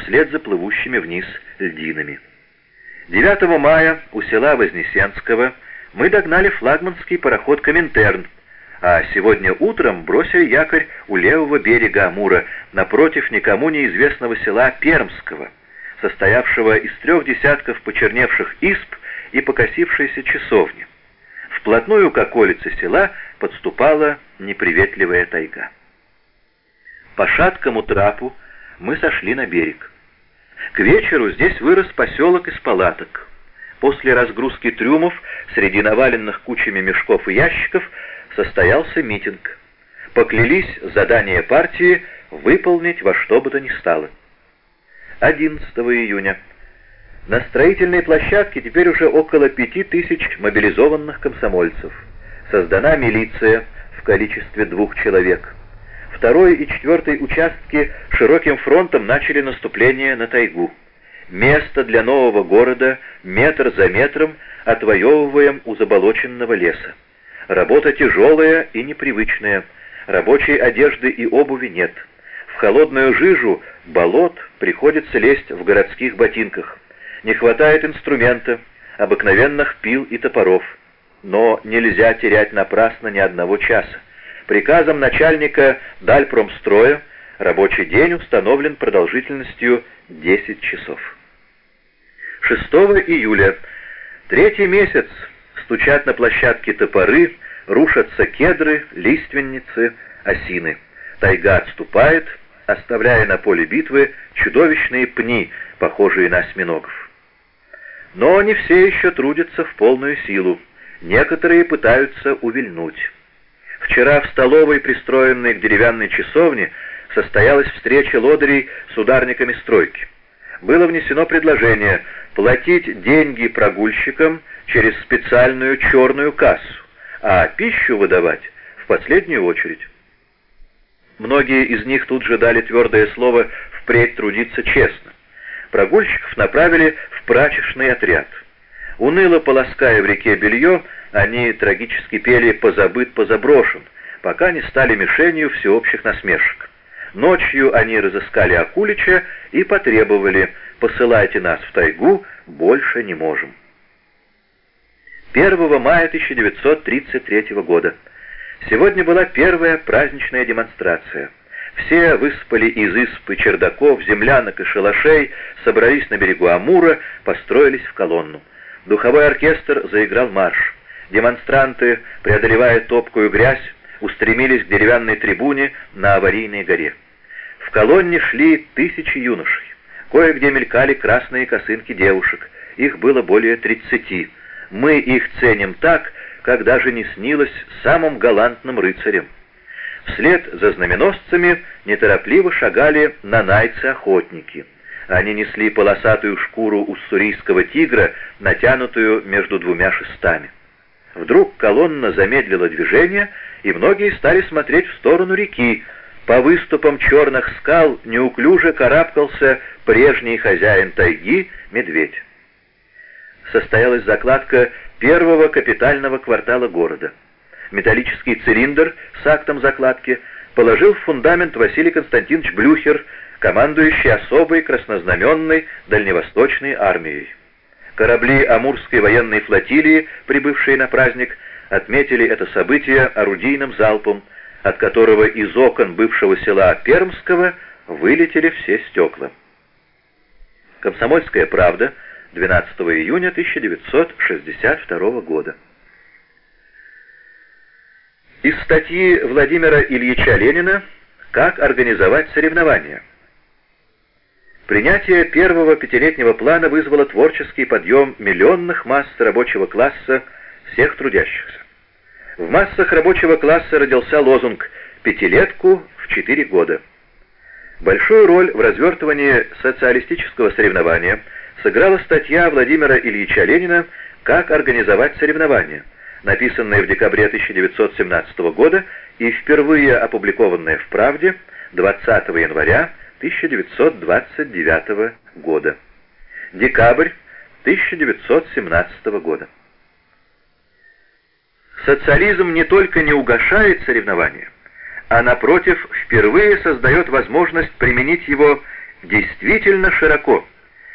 вслед за плывущими вниз льдинами. 9 мая у села Вознесенского мы догнали флагманский пароход «Коминтерн», а сегодня утром бросили якорь у левого берега Амура, напротив никому неизвестного села Пермского, состоявшего из 3 десятков почерневших изб и покосившейся часовни. Вплотную к околице села подступала неприветливая тайга. По шаткому трапу мы сошли на берег. К вечеру здесь вырос поселок из палаток. После разгрузки трюмов среди наваленных кучами мешков и ящиков состоялся митинг. Поклялись задание партии выполнить во что бы то ни стало. 11 июня. На строительной площадке теперь уже около 5000 мобилизованных комсомольцев. Создана милиция в количестве 2 человек. 2-й и 4-й участки широким фронтом начали наступление на тайгу. Место для нового города метр за метром отвоевываем у заболоченного леса. Работа тяжелая и непривычная. Рабочей одежды и обуви нет. В холодную жижу болот приходится лезть в городских ботинках. Не хватает инструмента, обыкновенных пил и топоров. Но нельзя терять напрасно ни одного часа. Приказом начальника Дальпромстроя рабочий день установлен продолжительностью 10 часов. 6 июля. 3-й месяц стучат на площадке топоры, рушатся кедры, лиственницы, осины. Тайга отступает, оставляя на поле битвы чудовищные пни, похожие на осьминогов. Но не все еще трудятся в полную силу. Некоторые пытаются увильнуть. Вчера в столовой, пристроенной к деревянной часовне, состоялась встреча лодырей с ударниками стройки. Было внесено предложение платить деньги прогульщикам через специальную черную кассу, а пищу выдавать в последнюю очередь. Многие из них тут же дали твердое слово впредь трудиться честно. Прогульщиков направили в прачечный отряд. Уныло полоская в реке белье, они трагически пели «Позабыт, позаброшен», пока не стали мишенью всеобщих насмешек. Ночью они разыскали Акулича и потребовали: «Посылайте нас в тайгу, больше не можем». 1 мая 1933 года. Сегодня была первая праздничная демонстрация. Все выспали из изб и чердаков, землянок и шалашей, собрались на берегу Амура, построились в колонну. Духовой оркестр заиграл марш. Демонстранты, преодолевая топкую грязь, устремились к деревянной трибуне на Аварийной горе. В колонне шли тысячи юношей. Кое-где мелькали красные косынки девушек. Их было более 30. Мы их ценим так, как даже не снилось самым галантным рыцарям. Вслед за знаменосцами неторопливо шагали нанайцы-охотники. Они несли полосатую шкуру уссурийского тигра, натянутую между 2 шестами. Вдруг колонна замедлила движение, и многие стали смотреть в сторону реки. По выступам черных скал неуклюже карабкался прежний хозяин тайги — медведь. Состоялась закладка первого капитального квартала города. Металлический цилиндр с актом закладки положил в фундамент Василий Константинович Блюхер, командующий особой краснознаменной дальневосточной армией. Корабли Амурской военной флотилии, прибывшие на праздник, отметили это событие орудийным залпом, от которого из окон бывшего села Пермского вылетели все стекла. «Комсомольская правда», 12 июня 1962 года. Из статьи Владимира Ильича Ленина «Как организовать соревнования». Принятие первого пятилетнего плана вызвало творческий подъем миллионных масс рабочего класса, всех трудящихся. В массах рабочего класса родился лозунг «Пятилетку в 4 года». Большую роль в развертывании социалистического соревнования сыграла статья Владимира Ильича Ленина «Как организовать соревнования», написанная в декабре 1917 года и впервые опубликованная в «Правде» 20 января 1929 года. Декабрь 1917 года. Социализм не только не угашает соревнования, а напротив впервые создает возможность применить его действительно широко.